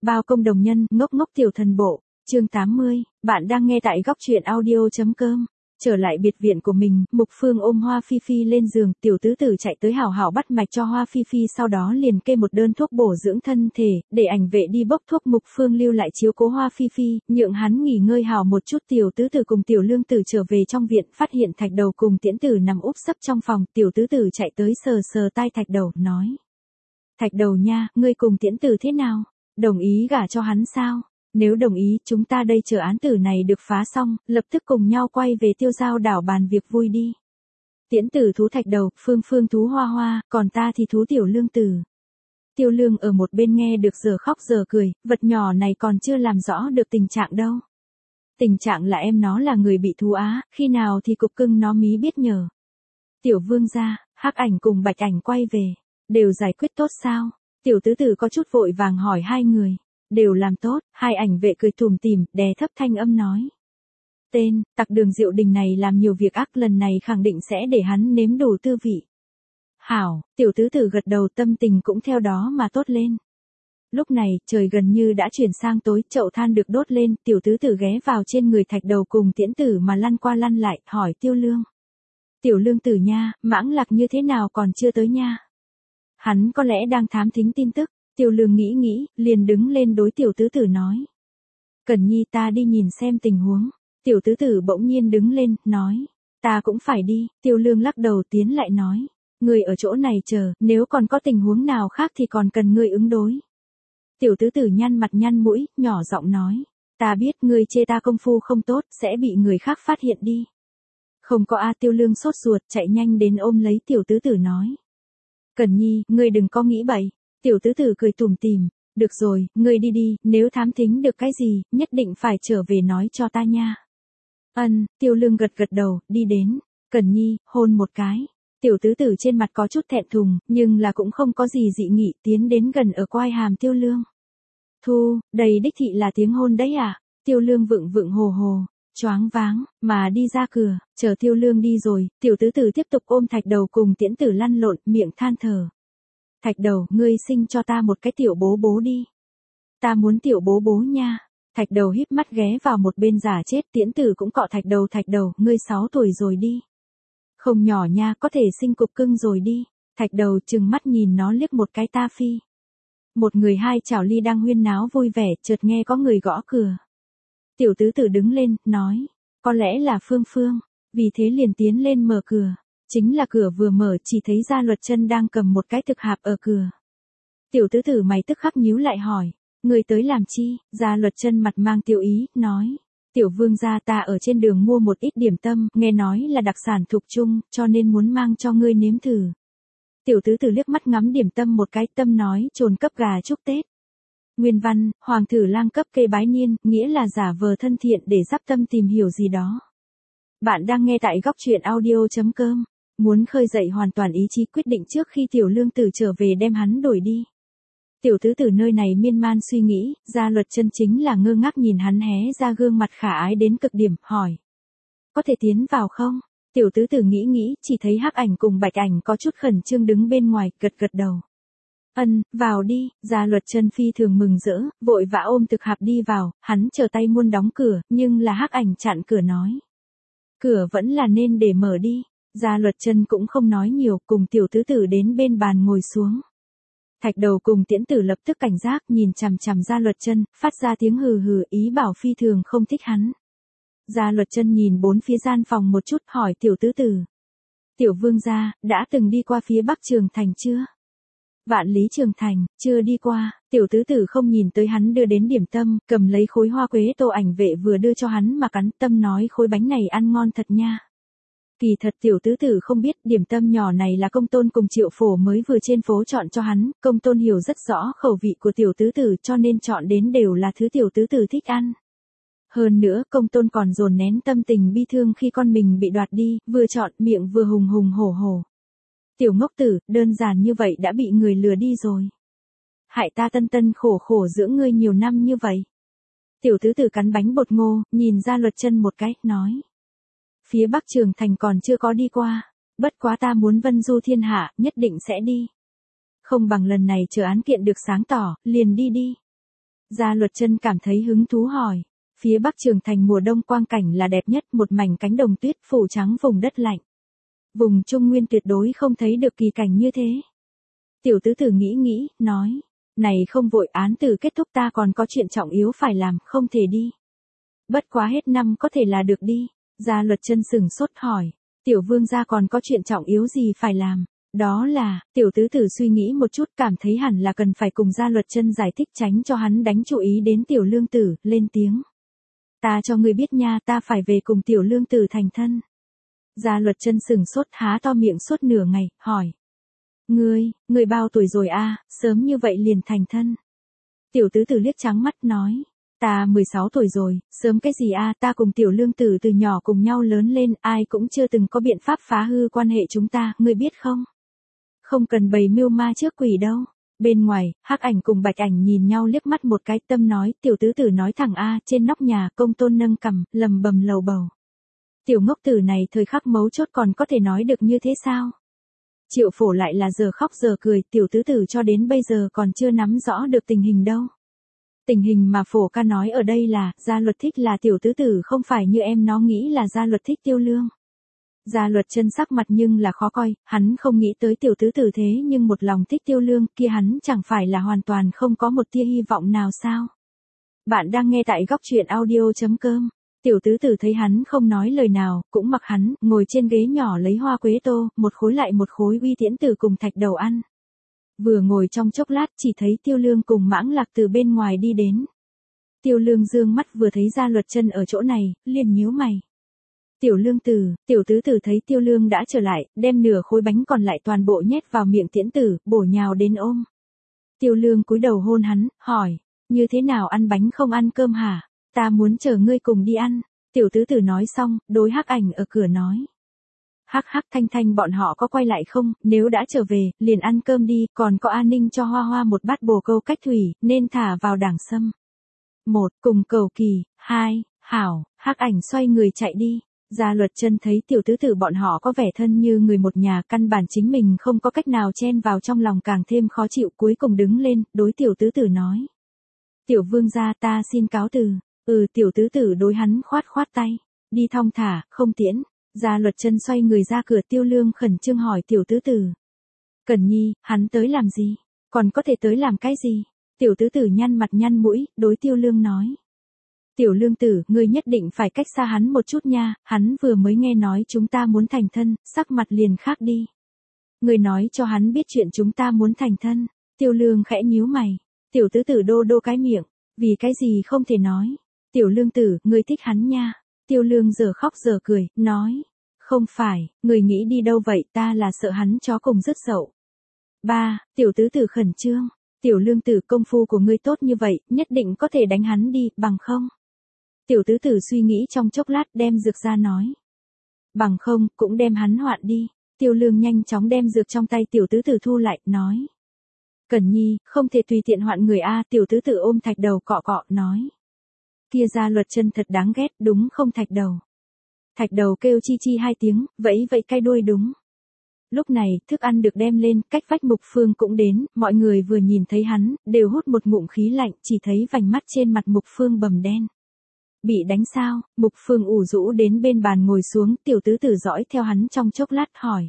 Bao công đồng nhân, ngốc ngốc tiểu thần bộ, chương 80, bạn đang nghe tại góc truyện audio.com. Trở lại biệt viện của mình, Mục Phương ôm Hoa Phi Phi lên giường, tiểu tứ tử chạy tới hào hào bắt mạch cho Hoa Phi Phi, sau đó liền kê một đơn thuốc bổ dưỡng thân thể, để ảnh vệ đi bốc thuốc. Mục Phương lưu lại chiếu cố Hoa Phi Phi, nhượng hắn nghỉ ngơi hào một chút. Tiểu tứ tử cùng tiểu lương tử trở về trong viện, phát hiện Thạch Đầu cùng Tiễn Tử nằm úp sấp trong phòng, tiểu tứ tử chạy tới sờ sờ tai Thạch Đầu, nói: Thạch Đầu nha, ngươi cùng Tiễn Tử thế nào? Đồng ý gả cho hắn sao? Nếu đồng ý, chúng ta đây chờ án tử này được phá xong, lập tức cùng nhau quay về Tiêu Giao đảo bàn việc vui đi. Tiễn Tử thú Thạch Đầu, Phương Phương thú Hoa Hoa, còn ta thì thú tiểu lương tử. Tiêu Lương ở một bên nghe được giờ khóc giờ cười, vật nhỏ này còn chưa làm rõ được tình trạng đâu. Tình trạng là em nó là người bị thú á, khi nào thì cục cưng nó mí biết nhờ. Tiểu Vương gia, Hắc Ảnh cùng Bạch Ảnh quay về, đều giải quyết tốt sao? Tiểu tứ tử có chút vội vàng hỏi hai người. Đều làm tốt, hai ảnh vệ cười tủm tỉm, đè thấp thanh âm nói. Tên, tặc Đường Diệu Đình này làm nhiều việc ác, lần này khẳng định sẽ để hắn nếm đủ tư vị. Hảo, tiểu tứ tử gật đầu, tâm tình cũng theo đó mà tốt lên. Lúc này, trời gần như đã chuyển sang tối, chậu than được đốt lên, tiểu tứ tử ghé vào trên người Thạch Đầu cùng Tiễn Tử mà lăn qua lăn lại, hỏi Tiêu Lương. Tiểu Lương tử nha, Mãng Lạc như thế nào còn chưa tới nha? Hắn có lẽ đang thám thính tin tức. Tiêu Lương nghĩ, liền đứng lên đối tiểu tứ tử nói. Cẩn Nhi, ta đi nhìn xem tình huống. Tiểu tứ tử bỗng nhiên đứng lên, nói. Ta cũng phải đi. Tiêu Lương lắc đầu tiến lại nói. Ngươi ở chỗ này chờ, nếu còn có tình huống nào khác thì còn cần ngươi ứng đối. Tiểu tứ tử nhăn mặt nhăn mũi, nhỏ giọng nói. Ta biết ngươi chê ta công phu không tốt, sẽ bị người khác phát hiện đi. Không có a. Tiêu Lương sốt ruột, chạy nhanh đến ôm lấy tiểu tứ tử nói. Cẩn Nhi, ngươi đừng có nghĩ bậy. Tiểu tứ tử cười tủm tỉm, được rồi, ngươi đi đi, nếu thám thính được cái gì, nhất định phải trở về nói cho ta nha. Tiêu Lương gật đầu, đi đến, Cẩn Nhi, hôn một cái. Tiểu tứ tử trên mặt có chút thẹn thùng, nhưng là cũng không có gì dị nghị, tiến đến gần ở quai hàm Tiêu Lương. Thu, đầy đích thị là tiếng hôn đấy à? Tiêu Lương vựng hồ hồ, choáng váng, mà đi ra cửa, chờ Tiêu Lương đi rồi, tiểu tứ tử tiếp tục ôm Thạch Đầu cùng Tiễn Tử lăn lộn, miệng than thở. Thạch Đầu, ngươi sinh cho ta một cái tiểu bố bố đi. Ta muốn tiểu bố bố nha. Thạch Đầu híp mắt ghé vào một bên giả chết. Tiễn Tử cũng cọ Thạch Đầu, ngươi 6 tuổi rồi đi. Không nhỏ nha, có thể sinh cục cưng rồi đi. Thạch Đầu trừng mắt nhìn nó liếc một cái ta phi. Một người hai chảo ly đang huyên náo vui vẻ, chợt nghe có người gõ cửa. Tiểu tứ tử đứng lên, nói. Có lẽ là Phương Phương. Vì thế liền tiến lên mở cửa. Chính là cửa vừa mở chỉ thấy Gia Luật Chân đang cầm một cái thực hạp ở cửa. Tiểu tứ tử mày tức khắc nhíu lại hỏi, người tới làm chi? Gia Luật Chân mặt mang tiêu ý, nói, tiểu vương gia, ta ở trên đường mua một ít điểm tâm, nghe nói là đặc sản thuộc trung, cho nên muốn mang cho ngươi nếm thử. Tiểu tứ tử liếc mắt ngắm điểm tâm một cái, tâm nói, trồn cấp gà chúc Tết. Nguyên văn, Hoàng thử lang cấp kê bái niên, nghĩa là giả vờ thân thiện để giáp tâm tìm hiểu gì đó. Bạn đang nghe tại góc truyện audio.com. Muốn khơi dậy hoàn toàn ý chí quyết định trước khi tiểu lương tử trở về đem hắn đổi đi. Tiểu tứ tử nơi này miên man suy nghĩ, Gia Luật Chân chính là ngơ ngác nhìn hắn hé ra gương mặt khả ái đến cực điểm, hỏi. Có thể tiến vào không? Tiểu tứ tử nghĩ, chỉ thấy Hắc Ảnh cùng Bạch Ảnh có chút khẩn trương đứng bên ngoài, gật đầu. Vào đi. Gia Luật Chân phi thường mừng rỡ, vội vã ôm thực hạp đi vào, hắn chờ tay muốn đóng cửa, nhưng là Hắc Ảnh chặn cửa nói. Cửa vẫn là nên để mở đi. Gia Luật Chân cũng không nói nhiều, cùng tiểu tứ tử đến bên bàn ngồi xuống. Thạch Đầu cùng Tiễn Tử lập tức cảnh giác nhìn chằm chằm Gia Luật Chân, phát ra tiếng hừ hừ, ý bảo phi thường không thích hắn. Gia Luật Chân nhìn bốn phía gian phòng một chút, hỏi tiểu tứ tử. Tiểu vương gia, đã từng đi qua phía Bắc Trường Thành chưa? Vạn Lý Trường Thành, chưa đi qua. Tiểu tứ tử không nhìn tới hắn đưa đến điểm tâm, cầm lấy khối hoa quế tô ảnh vệ vừa đưa cho hắn mà cắn, tâm nói khối bánh này ăn ngon thật nha. Kỳ thật tiểu tứ tử không biết điểm tâm nhỏ này là Công Tôn cùng Triệu Phổ mới vừa trên phố chọn cho hắn, Công Tôn hiểu rất rõ khẩu vị của tiểu tứ tử cho nên chọn đến đều là thứ tiểu tứ tử thích ăn. Hơn nữa Công Tôn còn dồn nén tâm tình bi thương khi con mình bị đoạt đi, vừa chọn miệng vừa hùng hùng hổ hổ. Tiểu ngốc tử, đơn giản như vậy đã bị người lừa đi rồi. Hại ta tân khổ khổ dưỡng ngươi nhiều năm như vậy. Tiểu tứ tử cắn bánh bột ngô, nhìn Gia Luật Chân một cái, nói. Phía Bắc Trường Thành còn chưa có đi qua, bất quá ta muốn vân du thiên hạ, nhất định sẽ đi. Không bằng lần này chờ án kiện được sáng tỏ, liền đi. Gia Luật Chân cảm thấy hứng thú hỏi. Phía Bắc Trường Thành mùa đông quang cảnh là đẹp nhất, một mảnh cánh đồng tuyết phủ trắng vùng đất lạnh. Vùng Trung Nguyên tuyệt đối không thấy được kỳ cảnh như thế. Tiểu tứ tử nghĩ nghĩ, nói. Này không vội, án tử kết thúc ta còn có chuyện trọng yếu phải làm, không thể đi. Bất quá hết năm có thể là được đi. Gia Luật Chân sững sốt hỏi. Tiểu vương gia còn có chuyện trọng yếu gì phải làm? Đó là, tiểu tứ tử suy nghĩ một chút cảm thấy hẳn là cần phải cùng Gia Luật Chân giải thích tránh cho hắn đánh chú ý đến tiểu lương tử, lên tiếng. Ta cho ngươi biết nha, ta phải về cùng tiểu lương tử thành thân. Gia Luật Chân sững sốt há to miệng suốt nửa ngày, hỏi. Ngươi bao tuổi rồi a, sớm như vậy liền thành thân. Tiểu tứ tử liếc trắng mắt nói. Ta 16 tuổi rồi, sớm cái gì a, ta cùng tiểu lương tử từ nhỏ cùng nhau lớn lên, ai cũng chưa từng có biện pháp phá hư quan hệ chúng ta, ngươi biết không? Không cần bày mưu ma trước quỷ đâu. Bên ngoài, Hắc Ảnh cùng Bạch Ảnh nhìn nhau liếc mắt một cái, Tâm nói, tiểu tứ tử nói thẳng a, trên nóc nhà, Công Tôn nâng cằm, lầm bầm lầu bầu. Tiểu ngốc tử này thời khắc mấu chốt còn có thể nói được như thế sao? Triệu Phổ lại là giờ khóc giờ cười, tiểu tứ tử cho đến bây giờ còn chưa nắm rõ được tình hình đâu. Tình hình mà Phổ ca nói ở đây là, Gia Luật thích là tiểu tứ tử không phải như em nó nghĩ là Gia Luật thích Tiêu Lương. Gia Luật Chân sắc mặt nhưng là khó coi, hắn không nghĩ tới tiểu tứ tử thế nhưng một lòng thích Tiêu Lương, kia hắn chẳng phải là hoàn toàn không có một tia hy vọng nào sao? Bạn đang nghe tại góc truyện audio.com. Tiểu tứ tử thấy hắn không nói lời nào, cũng mặc hắn, ngồi trên ghế nhỏ lấy hoa quế tô, một khối lại một khối uy tiễn tử cùng thạch đầu ăn. Vừa ngồi trong chốc lát chỉ thấy Tiêu Lương cùng Mãng Lạc từ bên ngoài đi đến. Tiêu Lương dương mắt vừa thấy Gia Luật Chân ở chỗ này, liền nhíu mày. Tiểu lương tử, tiểu tứ tử thấy Tiêu Lương đã trở lại, đem nửa khối bánh còn lại toàn bộ nhét vào miệng tiễn tử, bổ nhào đến ôm. Tiêu Lương cúi đầu hôn hắn, hỏi, như thế nào ăn bánh không ăn cơm hả? Ta muốn chờ ngươi cùng đi ăn. Tiểu tứ tử nói xong, đối Hắc Ảnh ở cửa nói. Hắc hắc, Thanh Thanh bọn họ có quay lại không, nếu đã trở về, liền ăn cơm đi, còn có An Ninh cho Hoa Hoa một bát bồ câu cách thủy, nên thả vào đảng sâm. 1. Cùng cầu kỳ, 2. Hảo, Hắc Ảnh xoay người chạy đi. Gia Luật Chân thấy tiểu tứ tử bọn họ có vẻ thân như người một nhà, căn bản chính mình không có cách nào chen vào trong lòng, càng thêm khó chịu, cuối cùng đứng lên, đối tiểu tứ tử nói. Tiểu vương gia, ta xin cáo từ. Tiểu tứ tử đối hắn khoát khoát tay. Đi thong thả, không tiễn. Gia Luật Chân xoay người ra cửa. Tiêu Lương khẩn trương hỏi tiểu tứ tử. Cẩn Nhi, hắn tới làm gì? Còn có thể tới làm cái gì? Tiểu tứ tử nhăn mặt nhăn mũi, đối Tiêu Lương nói. Tiểu lương tử, ngươi nhất định phải cách xa hắn một chút nha, hắn vừa mới nghe nói chúng ta muốn thành thân, sắc mặt liền khác đi. Ngươi nói cho hắn biết chuyện chúng ta muốn thành thân. Tiêu Lương khẽ nhíu mày. Tiểu tứ tử đô đô cái miệng. Vì cái gì không thể nói. Tiểu lương tử, ngươi thích hắn nha. Tiêu Lương giờ khóc giờ cười, nói. Không phải, ngươi nghĩ đi đâu vậy, ta là sợ hắn chó cùng rứt sậu. 3. Tiểu tứ tử khẩn trương. Tiểu lương tử, công phu của ngươi tốt như vậy, nhất định có thể đánh hắn đi, bằng không. Tiểu tứ tử suy nghĩ trong chốc lát, đem dược ra nói. Bằng không, cũng đem hắn hoạn đi. Tiêu Lương nhanh chóng đem dược trong tay tiểu tứ tử thu lại, nói. Cẩn Nhi, không thể tùy tiện hoạn người a. Tiểu tứ tử ôm thạch đầu cọ cọ, nói. Kia Gia Luật Chân thật đáng ghét, đúng không thạch đầu? Thạch đầu kêu chi chi hai tiếng, vẫy vẫy cái đuôi đúng. Lúc này, thức ăn được đem lên, cách vách Mục Phương cũng đến, mọi người vừa nhìn thấy hắn, đều hút một ngụm khí lạnh, chỉ thấy vành mắt trên mặt Mục Phương bầm đen. Bị đánh sao? Mục Phương ủ rũ đến bên bàn ngồi xuống, tiểu tứ tử dõi theo hắn trong chốc lát hỏi.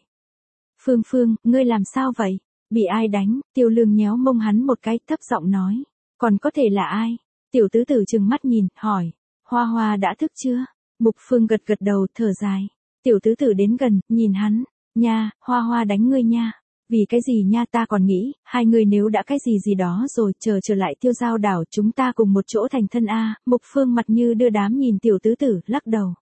Phương, ngươi làm sao vậy? Bị ai đánh? Tiêu Lương nhéo mông hắn một cái, thấp giọng nói. Còn có thể là ai? Tiểu tứ tử trừng mắt nhìn, hỏi. Hoa Hoa đã thức chưa? Mục Phương gật gật đầu, thở dài. Tiểu tứ tử đến gần, nhìn hắn. Nha, Hoa Hoa đánh ngươi nha. Vì cái gì nha, ta còn nghĩ, hai người nếu đã cái gì đó rồi, trở lại Tiêu Giao đảo, chúng ta cùng một chỗ thành thân a. Mục Phương mặt như đưa đám nhìn tiểu tứ tử, lắc đầu.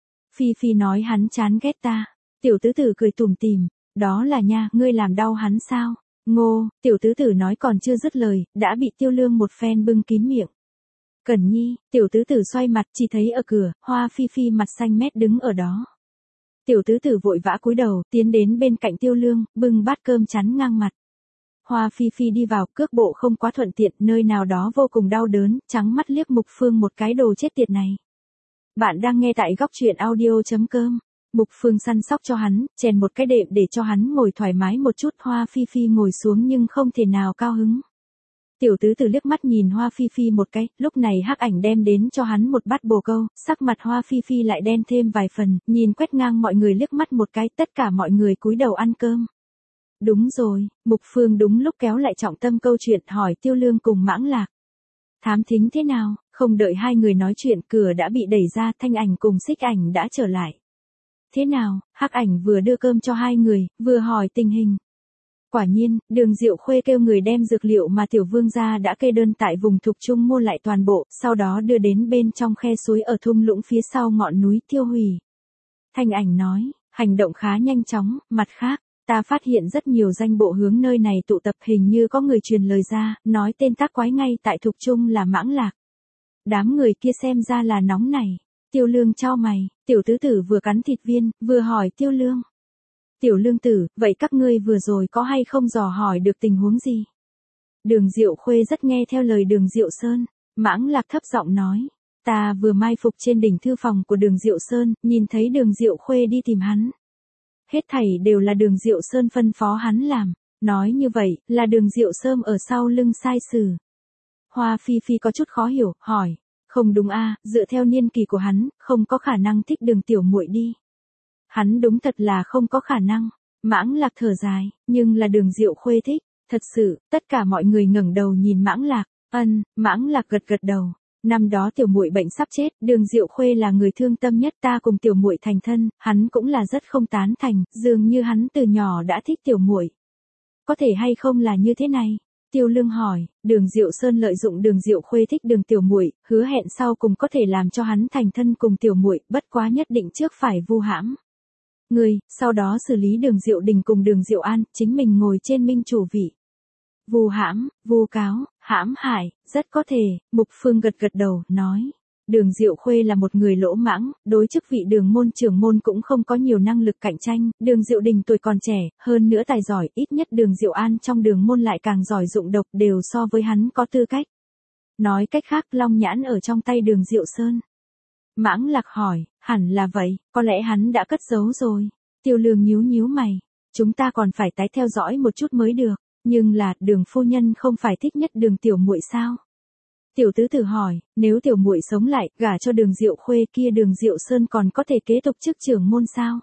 Phi nói hắn chán ghét ta. Tiểu tứ tử cười tủm tỉm, đó là nha, ngươi làm đau hắn sao? Ngô, tiểu tứ tử nói còn chưa dứt lời, đã bị Tiêu Lương một phen bưng kín miệng. Cẩn Nhi, tiểu tứ tử xoay mặt, chỉ thấy ở cửa, Hoa Phi mặt xanh mét đứng ở đó. Tiểu tứ tử vội vã cúi đầu, tiến đến bên cạnh Tiêu Lương, bưng bát cơm chắn ngang mặt. Hoa Phi đi vào, cước bộ không quá thuận tiện, nơi nào đó vô cùng đau đớn, trắng mắt liếc Mục Phương một cái, đồ chết tiệt này. Bạn đang nghe tại góc truyện audio.com. Mục Phương săn sóc cho hắn, chèn một cái đệm để cho hắn ngồi thoải mái một chút. Hoa Phi ngồi xuống nhưng không thể nào cao hứng. Tiểu tứ tử liếc mắt nhìn Hoa Phi Phi một cái, lúc này Hắc Ảnh đem đến cho hắn một bát bồ câu, sắc mặt Hoa Phi Phi lại đen thêm vài phần, nhìn quét ngang mọi người liếc mắt một cái, tất cả mọi người cúi đầu ăn cơm. Đúng rồi, Mục Phương đúng lúc kéo lại trọng tâm câu chuyện, hỏi Tiêu Lương cùng Mãng Lạc. Thám thính thế nào? Không đợi hai người nói chuyện, cửa đã bị đẩy ra, Thanh Ảnh cùng Xích Ảnh đã trở lại. Thế nào? Hắc Ảnh vừa đưa cơm cho hai người, vừa hỏi tình hình. Quả nhiên, Đường Diệu Khuê kêu người đem dược liệu mà Tiểu Vương gia đã kê đơn tại vùng Thục Trung mua lại toàn bộ, sau đó đưa đến bên trong khe suối ở thung lũng phía sau ngọn núi tiêu hủy. Thanh Ảnh nói, hành động khá nhanh chóng, mặt khác, ta phát hiện rất nhiều danh bộ hướng nơi này tụ tập, hình như có người truyền lời ra, nói tên tác quái ngay tại Thục Trung là Mãng Lạc. Đám người kia xem ra là nóng này. Tiêu Lương chau mày, tiểu tứ tử vừa cắn thịt viên, vừa hỏi Tiêu Lương. Tiểu Lương tử, vậy các ngươi vừa rồi có hay không dò hỏi được tình huống gì? Đường Diệu Khuê rất nghe theo lời Đường Diệu Sơn. Mãng Lạc thấp giọng nói, ta vừa mai phục trên đỉnh thư phòng của Đường Diệu Sơn, nhìn thấy Đường Diệu Khuê đi tìm hắn. Hết thảy đều là Đường Diệu Sơn phân phó hắn làm, nói như vậy, là Đường Diệu Sơn ở sau lưng sai sử. Hoa Phi Phi có chút khó hiểu, hỏi, không đúng a, dựa theo niên kỳ của hắn, không có khả năng thích Đường tiểu muội đi. Hắn đúng thật là không có khả năng. Mãng Lạc thở dài, nhưng là Đường Diệu Khuê thích. Thật sự, tất cả mọi người ngẩng đầu nhìn Mãng Lạc. Mãng Lạc gật gật đầu. Năm đó tiểu muội bệnh sắp chết, Đường Diệu Khuê là người thương tâm nhất, ta cùng tiểu muội thành thân, hắn cũng là rất không tán thành, dường như hắn từ nhỏ đã thích tiểu muội. Có thể hay không là như thế này? Tiêu Lương hỏi, Đường Diệu Sơn lợi dụng Đường Diệu Khuê thích Đường tiểu muội, hứa hẹn sau cùng có thể làm cho hắn thành thân cùng tiểu muội, bất quá nhất định trước phải vu hãm người, sau đó xử lý Đường Diệu Đình cùng Đường Diệu An, chính mình ngồi trên minh chủ vị. Vu hãm, vu cáo, hãm hại, rất có thể. Mục Phương gật gật đầu, nói. Đường Diệu Khuê là một người lỗ mãng, đối chức vị đường môn trưởng môn cũng không có nhiều năng lực cạnh tranh, Đường Diệu Đình tuổi còn trẻ, hơn nữa tài giỏi, ít nhất Đường Diệu An trong đường môn lại càng giỏi dụng độc, đều so với hắn có tư cách. Nói cách khác, Long Nhãn ở trong tay Đường Diệu Sơn. Mãng Lạc hỏi, hẳn là vậy, có lẽ hắn đã cất giấu rồi. Tiêu Lương nhíu nhíu mày, chúng ta còn phải tái theo dõi một chút mới được, nhưng là, Đường phu nhân không phải thích nhất Đường tiểu muội sao? Tiểu tứ tử hỏi, nếu tiểu muội sống lại, gả cho Đường Diệu Khuê kia, Đường Diệu Sơn còn có thể kế tục chức trưởng môn sao?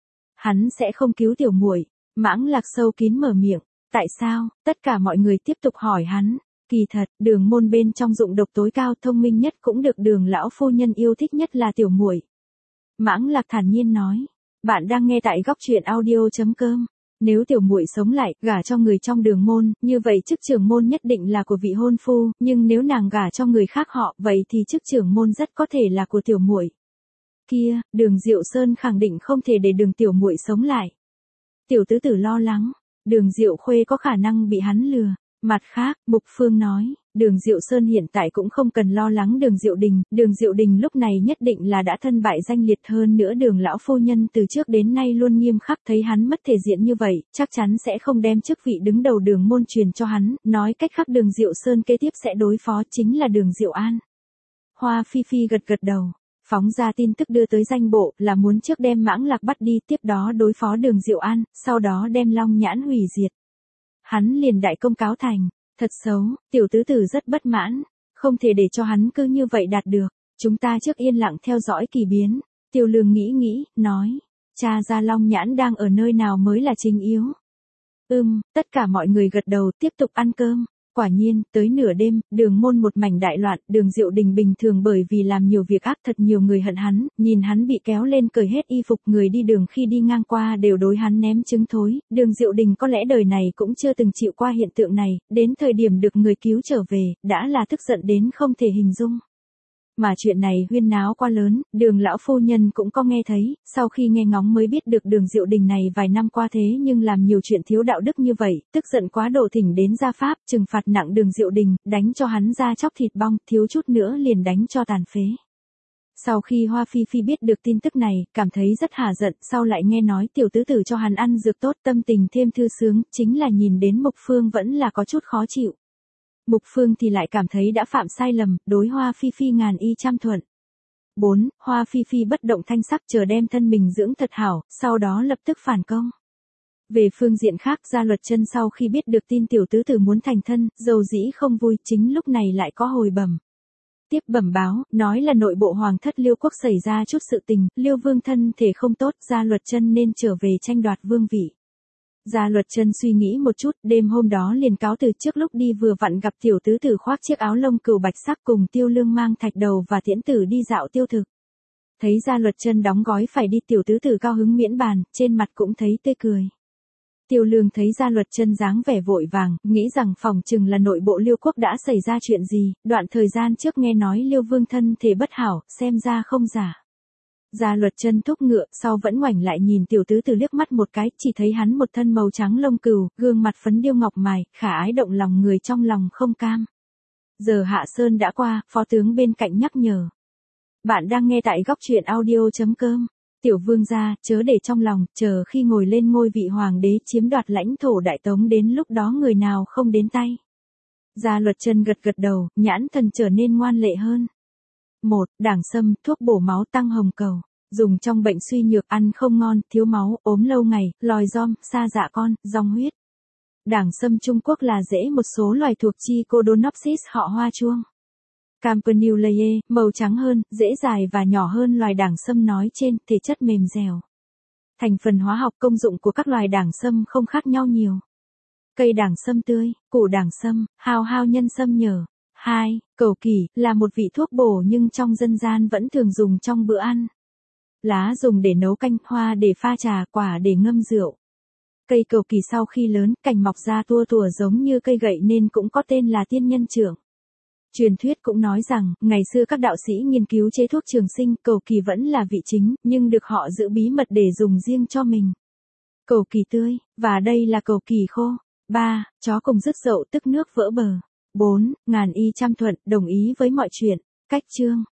Hắn sẽ không cứu tiểu muội. Mãng Lạc sâu kín mở miệng, tại sao? Tất cả mọi người tiếp tục hỏi hắn. Kỳ thật, đường môn bên trong dụng độc tối cao, thông minh nhất cũng được Đường lão phu nhân yêu thích nhất là tiểu muội. Mãng Lạc thản nhiên nói, bạn đang nghe tại góc truyện audio.com. Nếu tiểu muội sống lại, gả cho người trong đường môn, như vậy chức trưởng môn nhất định là của vị hôn phu, nhưng nếu nàng gả cho người khác họ, vậy thì chức trưởng môn rất có thể là của tiểu muội. Kia, Đường Diệu Sơn khẳng định không thể để Đường tiểu muội sống lại. Tiểu tứ tử lo lắng, Đường Diệu Khuê có khả năng bị hắn lừa. Mặt khác, Mục Phương nói, Đường Diệu Sơn hiện tại cũng không cần lo lắng Đường Diệu Đình lúc này nhất định là đã thân bại danh liệt, hơn nữa Đường lão phu nhân từ trước đến nay luôn nghiêm khắc, thấy hắn mất thể diện như vậy, chắc chắn sẽ không đem chức vị đứng đầu đường môn truyền cho hắn, nói cách khác Đường Diệu Sơn kế tiếp sẽ đối phó chính là Đường Diệu An. Hoa Phi Phi gật gật đầu, phóng ra tin tức đưa tới danh bộ, là muốn trước đem Mãng Lạc bắt đi, tiếp đó đối phó Đường Diệu An, sau đó đem Long Nhãn hủy diệt. Hắn liền đại công cáo thành, thật xấu, tiểu tứ tử rất bất mãn, không thể để cho hắn cứ như vậy đạt được, chúng ta trước yên lặng theo dõi kỳ biến. Tiêu Lương nghĩ, nói, cha ra Long Nhãn đang ở nơi nào mới là chính yếu. Tất cả mọi người gật đầu, tiếp tục ăn cơm. Quả nhiên, tới nửa đêm, đường môn một mảnh đại loạn, Đường Diệu Đình bình thường bởi vì làm nhiều việc ác, thật nhiều người hận hắn, nhìn hắn bị kéo lên cởi hết y phục, người đi đường khi đi ngang qua đều đối hắn ném trứng thối, Đường Diệu Đình có lẽ đời này cũng chưa từng chịu qua hiện tượng này, đến thời điểm được người cứu trở về, đã là tức giận đến không thể hình dung. Mà chuyện này huyên náo quá lớn, Đường lão phu nhân cũng có nghe thấy, sau khi nghe ngóng mới biết được Đường Diệu Đình này vài năm qua thế nhưng làm nhiều chuyện thiếu đạo đức như vậy, tức giận quá độ thỉnh đến gia pháp, trừng phạt nặng Đường Diệu Đình, đánh cho hắn da chóc thịt bong, thiếu chút nữa liền đánh cho tàn phế. Sau khi Hoa Phi Phi biết được tin tức này, cảm thấy rất hả giận, sau lại nghe nói tiểu tứ tử cho hắn ăn dược tốt, tâm tình thêm thư sướng, chính là nhìn đến Mục Phương vẫn là có chút khó chịu. Mục Phương thì lại cảm thấy đã phạm sai lầm, đối Hoa Phi Phi ngàn y trăm thuận. 4. Hoa Phi Phi bất động thanh sắc chờ đem thân mình dưỡng thật hảo, sau đó lập tức phản công. Về phương diện khác, Gia Luật Chân sau khi biết được tin tiểu tứ tử muốn thành thân, dầu dĩ không vui, chính lúc này lại có hồi bẩm. Tiếp bẩm báo, nói là nội bộ hoàng thất Liêu quốc xảy ra chút sự tình, Liêu vương thân thể không tốt, Gia Luật Chân nên trở về tranh đoạt vương vị. Gia Luật Chân suy nghĩ một chút, đêm hôm đó liền cáo từ, trước lúc đi vừa vặn gặp tiểu tứ tử khoác chiếc áo lông cừu bạch sắc cùng Tiêu Lương mang Thạch Đầu và Tiễn Tử đi dạo tiêu thực. Thấy Gia Luật Chân đóng gói phải đi, tiểu tứ tử cao hứng miễn bàn, trên mặt cũng thấy tươi cười. Tiêu Lương thấy Gia Luật Chân dáng vẻ vội vàng, nghĩ rằng phỏng chừng là nội bộ Liêu quốc đã xảy ra chuyện gì, đoạn thời gian trước nghe nói Liêu vương thân thể bất hảo, xem ra không giả. Gia Luật Chân thúc ngựa, sau vẫn ngoảnh lại nhìn tiểu tứ tử liếc mắt một cái, chỉ thấy hắn một thân màu trắng lông cừu, gương mặt phấn điêu ngọc mài, khả ái động lòng người, trong lòng không cam. Giờ hạ sơn đã qua, phó tướng bên cạnh nhắc nhở. Bạn đang nghe tại góc truyện audio.com. Tiểu vương gia, chớ để trong lòng, chờ khi ngồi lên ngôi vị hoàng đế chiếm đoạt lãnh thổ Đại Tống, đến lúc đó người nào không đến tay. Gia Luật Chân gật gật đầu, nhãn thần trở nên ngoan lệ hơn. 1. Đảng sâm, thuốc bổ máu tăng hồng cầu. Dùng trong bệnh suy nhược, ăn không ngon, thiếu máu, ốm lâu ngày, lòi giom, sa dạ con, dòng huyết. Đảng sâm Trung Quốc là rễ một số loài thuộc chi Codonopsis họ hoa chuông. Campanulae, màu trắng hơn, rễ dài và nhỏ hơn loài đảng sâm nói trên, thể chất mềm dẻo. Thành phần hóa học, công dụng của các loài đảng sâm không khác nhau nhiều. Cây đảng sâm tươi, củ đảng sâm, hao hao nhân sâm nhở. 2. Cầu kỳ, là một vị thuốc bổ nhưng trong dân gian vẫn thường dùng trong bữa ăn. Lá dùng để nấu canh, hoa để pha trà, quả để ngâm rượu. Cây cầu kỳ sau khi lớn, cành mọc ra tua tủa giống như cây gậy nên cũng có tên là tiên nhân trưởng. Truyền thuyết cũng nói rằng, ngày xưa các đạo sĩ nghiên cứu chế thuốc trường sinh, cầu kỳ vẫn là vị chính, nhưng được họ giữ bí mật để dùng riêng cho mình. Cầu kỳ tươi, và đây là cầu kỳ khô. 3. Chó cùng rứt dậu tức nước vỡ bờ. 4. Ngàn y trăm thuận, đồng ý với mọi chuyện. Cách chương.